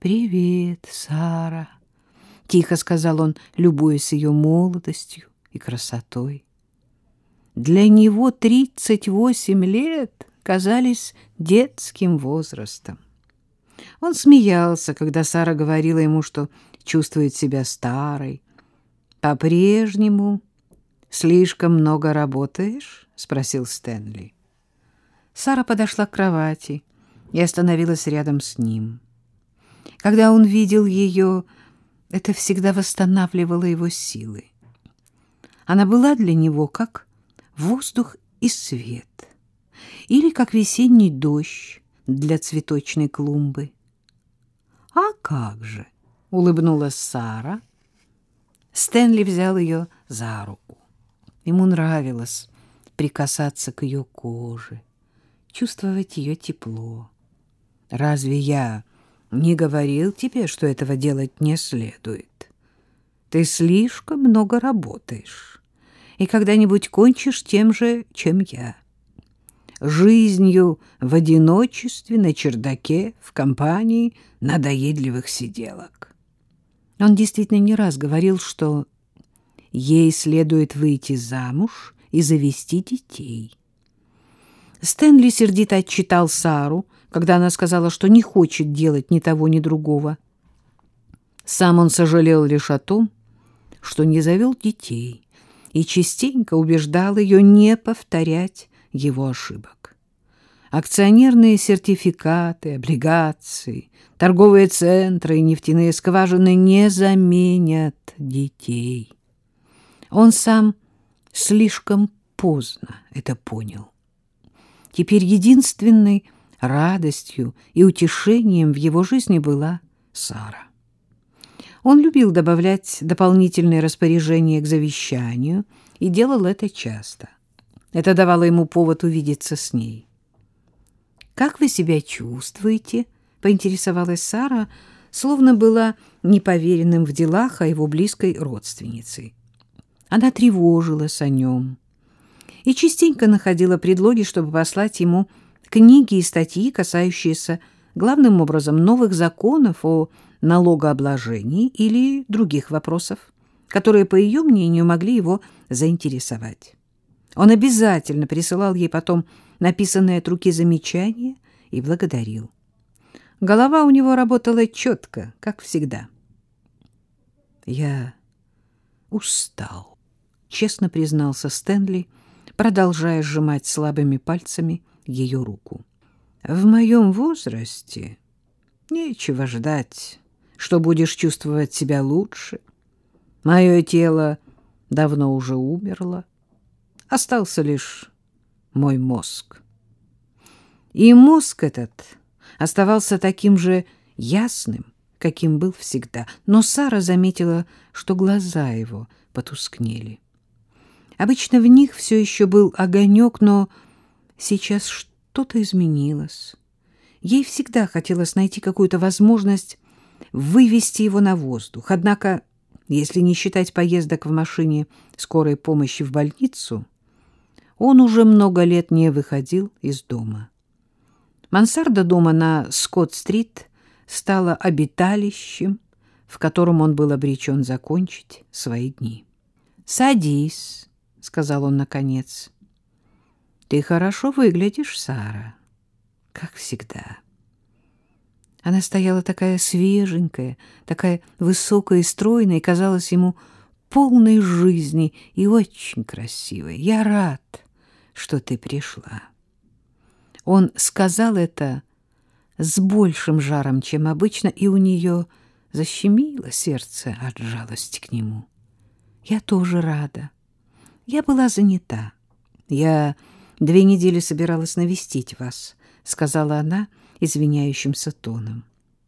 «Привет, Сара», — тихо сказал он, любуясь ее молодостью и красотой. Для него 38 лет казались детским возрастом. Он смеялся, когда Сара говорила ему, что чувствует себя старой. «По-прежнему слишком много работаешь?» — спросил Стэнли. Сара подошла к кровати и остановилась рядом с ним. Когда он видел ее, это всегда восстанавливало его силы. Она была для него как воздух и свет, или как весенний дождь для цветочной клумбы. «А как же!» — улыбнулась Сара. Стэнли взял ее за руку. Ему нравилось прикасаться к ее коже, чувствовать ее тепло. «Разве я не говорил тебе, что этого делать не следует? Ты слишком много работаешь, и когда-нибудь кончишь тем же, чем я. Жизнью в одиночестве на чердаке в компании надоедливых сиделок». Он действительно не раз говорил, что ей следует выйти замуж и завести детей. Стэнли сердито отчитал Сару, когда она сказала, что не хочет делать ни того, ни другого. Сам он сожалел лишь о том, что не завел детей, и частенько убеждал ее не повторять его ошибок. Акционерные сертификаты, облигации, торговые центры и нефтяные скважины не заменят детей. Он сам слишком поздно это понял. Теперь единственной радостью и утешением в его жизни была Сара. Он любил добавлять дополнительные распоряжения к завещанию и делал это часто. Это давало ему повод увидеться с ней. «Как вы себя чувствуете?» — поинтересовалась Сара, словно была неповеренным в делах, а его близкой родственницей. Она тревожилась о нем и частенько находила предлоги, чтобы послать ему книги и статьи, касающиеся главным образом новых законов о налогообложении или других вопросов, которые, по ее мнению, могли его заинтересовать. Он обязательно присылал ей потом написанные от руки замечания и благодарил. Голова у него работала четко, как всегда. «Я устал», — честно признался Стэнли, продолжая сжимать слабыми пальцами ее руку. «В моем возрасте нечего ждать, что будешь чувствовать себя лучше. Мое тело давно уже умерло. Остался лишь мой мозг». И мозг этот оставался таким же ясным, каким был всегда. Но Сара заметила, что глаза его потускнели. Обычно в них все еще был огонек, но сейчас что-то изменилось. Ей всегда хотелось найти какую-то возможность вывести его на воздух. Однако, если не считать поездок в машине скорой помощи в больницу, он уже много лет не выходил из дома. Мансарда дома на Скотт-стрит стала обиталищем, в котором он был обречен закончить свои дни. «Садись», — сказал он наконец. «Ты хорошо выглядишь, Сара, как всегда». Она стояла такая свеженькая, такая высокая и стройная, и казалась ему полной жизни и очень красивой. «Я рад, что ты пришла». Он сказал это с большим жаром, чем обычно, и у нее защемило сердце от жалости к нему. «Я тоже рада. Я была занята. Я 2 недели собиралась навестить вас», — сказала она извиняющимся тоном.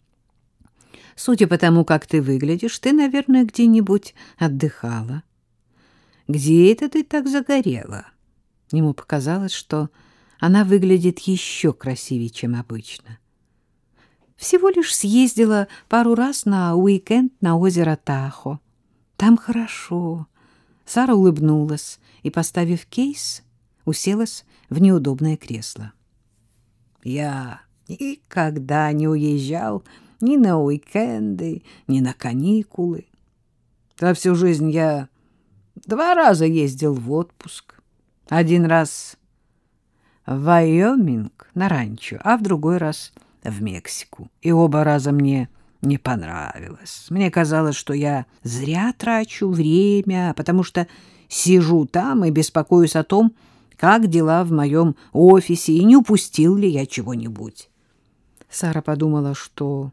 «Судя по тому, как ты выглядишь, ты, наверное, где-нибудь отдыхала. Где это ты так загорела?» Ему показалось, что она выглядит еще красивее, чем обычно. «Всего лишь съездила пару раз на уикенд на озеро Тахо. Там хорошо». Сара улыбнулась и, поставив кейс, уселась в неудобное кресло. «Я никогда не уезжал ни на уикенды, ни на каникулы. За всю жизнь я 2 раза ездил в отпуск. 1 раз в Вайоминг на ранчо, а в другой раз в Мексику. И оба раза мне не понравилось. Мне казалось, что я зря трачу время, потому что сижу там и беспокоюсь о том, как дела в моем офисе, и не упустил ли я чего-нибудь. Сара подумала, что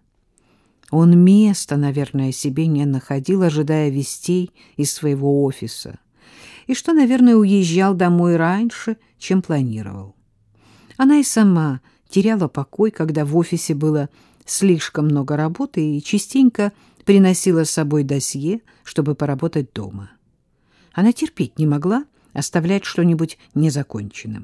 он места, наверное, себе не находил, ожидая вестей из своего офиса, и что, наверное, уезжал домой раньше, чем планировал. Она и сама теряла покой, когда в офисе было слишком много работы, и частенько приносила с собой досье, чтобы поработать дома. Она терпеть не могла оставлять что-нибудь незаконченным.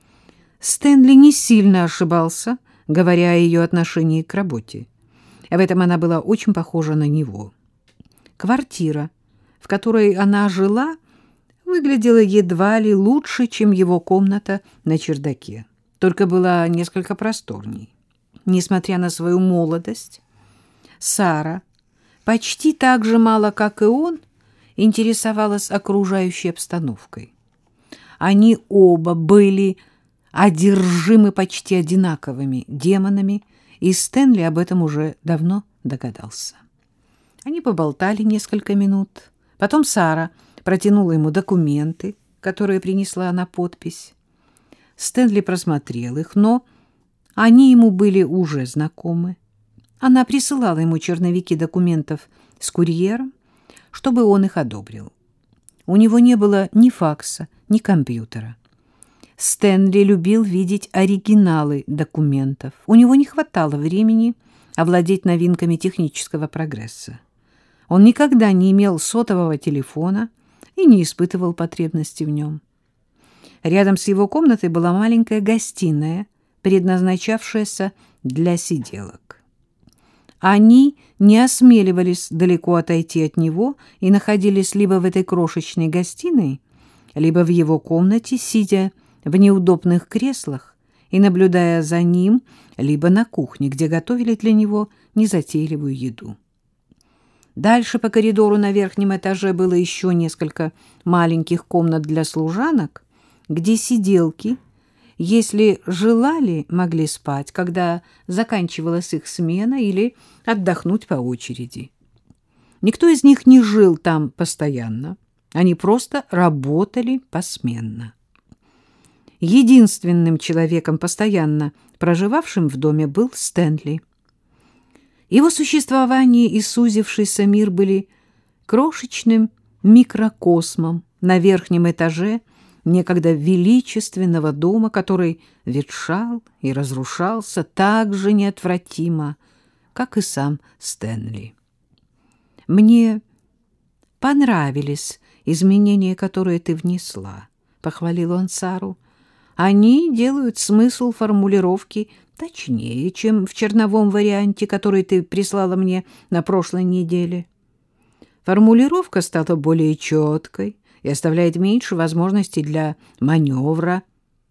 Стэнли не сильно ошибался, говоря о ее отношении к работе. В этом она была очень похожа на него. Квартира, в которой она жила, выглядела едва ли лучше, чем его комната на чердаке, только была несколько просторней. Несмотря на свою молодость, Сара почти так же мало, как и он, интересовалась окружающей обстановкой. Они оба были одержимы почти одинаковыми демонами, и Стэнли об этом уже давно догадался. Они поболтали несколько минут. Потом Сара протянула ему документы, которые принесла на подпись. Стэнли просмотрел их, но они ему были уже знакомы. Она присылала ему черновики документов с курьером, чтобы он их одобрил. У него не было ни факса, ни компьютера. Стэнли любил видеть оригиналы документов. У него не хватало времени овладеть новинками технического прогресса. Он никогда не имел сотового телефона и не испытывал потребности в нем. Рядом с его комнатой была маленькая гостиная, предназначавшаяся для сиделок. Они не осмеливались далеко отойти от него и находились либо в этой крошечной гостиной, либо в его комнате, сидя в неудобных креслах и наблюдая за ним, либо на кухне, где готовили для него незатейливую еду. Дальше по коридору на верхнем этаже было еще несколько маленьких комнат для служанок, где сиделки, если желали, могли спать, когда заканчивалась их смена, или отдохнуть по очереди. Никто из них не жил там постоянно, они просто работали посменно. Единственным человеком, постоянно проживавшим в доме, был Стэнли. Его существование и сузившийся мир были крошечным микрокосмом на верхнем этаже некогда величественного дома, который ветшал и разрушался так же неотвратимо, как и сам Стэнли. «Мне понравились изменения, которые ты внесла», — похвалил он Сару. «Они делают смысл формулировки точнее, чем в черновом варианте, который ты прислала мне на прошлой неделе. Формулировка стала более четкой и оставляет меньше возможностей для маневра».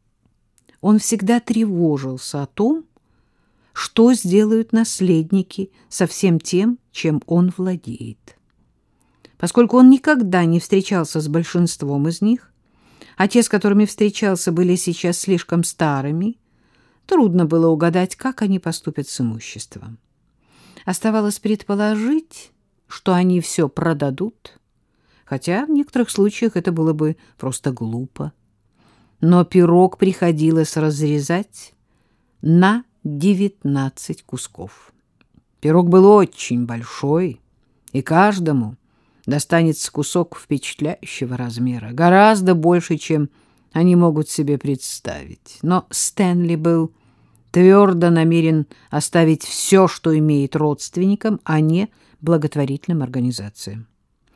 Он всегда тревожился о том, что сделают наследники со всем тем, чем он владеет. Поскольку он никогда не встречался с большинством из них, а те, с которыми встречался, были сейчас слишком старыми, трудно было угадать, как они поступят с имуществом. Оставалось предположить, что они все продадут, хотя в некоторых случаях это было бы просто глупо. Но пирог приходилось разрезать на 19 кусков. Пирог был очень большой, и каждому достанется кусок впечатляющего размера, гораздо больше, чем они могут себе представить. Но Стэнли был твердо намерен оставить все, что имеет, родственникам, а не благотворительным организациям.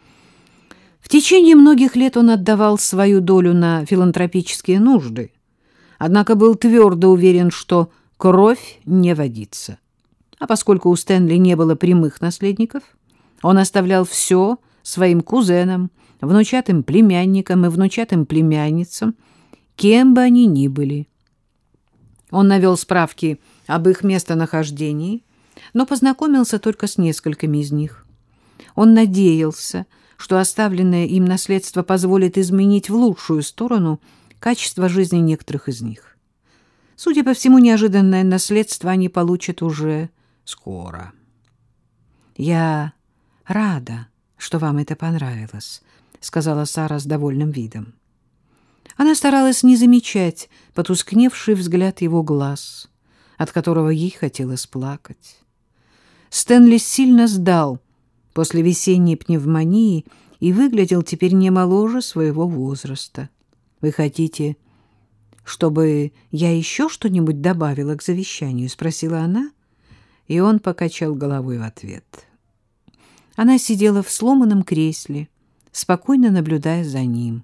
В течение многих лет он отдавал свою долю на филантропические нужды, однако был твердо уверен, что кровь не водится. А поскольку у Стэнли не было прямых наследников, он оставлял все своим кузенам, внучатым племянникам и внучатым племянницам, кем бы они ни были. Он навел справки об их местонахождении но познакомился только с несколькими из них. Он надеялся, что оставленное им наследство позволит изменить в лучшую сторону качество жизни некоторых из них. Судя по всему, неожиданное наследство они получат уже скоро. «Я рада, что вам это понравилось», — сказала Сара с довольным видом. Она старалась не замечать потускневший взгляд его глаз, от которого ей хотелось плакать. Стэнли сильно сдал после весенней пневмонии и выглядел теперь не моложе своего возраста. «Вы хотите, чтобы я еще что-нибудь добавила к завещанию?» — спросила она, и он покачал головой в ответ. Она сидела в сломанном кресле, спокойно наблюдая за ним.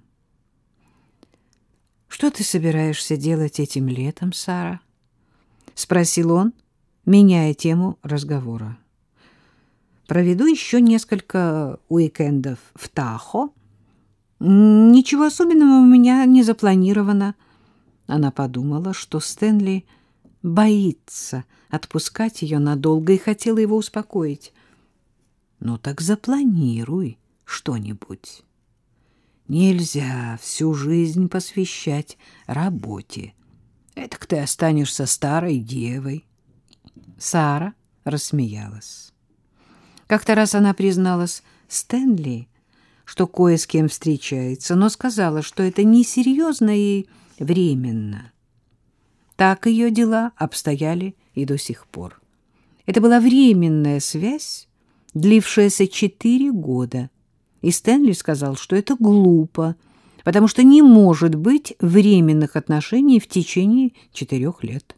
«Что ты собираешься делать этим летом, Сара?» — спросил он, меняя тему разговора. «Проведу еще несколько уикендов в Тахо. Ничего особенного у меня не запланировано». Она подумала, что Стэнли боится отпускать ее надолго и хотела его успокоить. «Ну так запланируй что-нибудь. Нельзя всю жизнь посвящать работе. Этак ты останешься старой девой». Сара рассмеялась. Как-то раз она призналась Стэнли, что кое с кем встречается, но сказала, что это несерьезно и временно. Так ее дела обстояли и до сих пор. Это была временная связь, длившаяся 4 года, и Стэнли сказал, что это глупо, потому что не может быть временных отношений в течение 4 лет.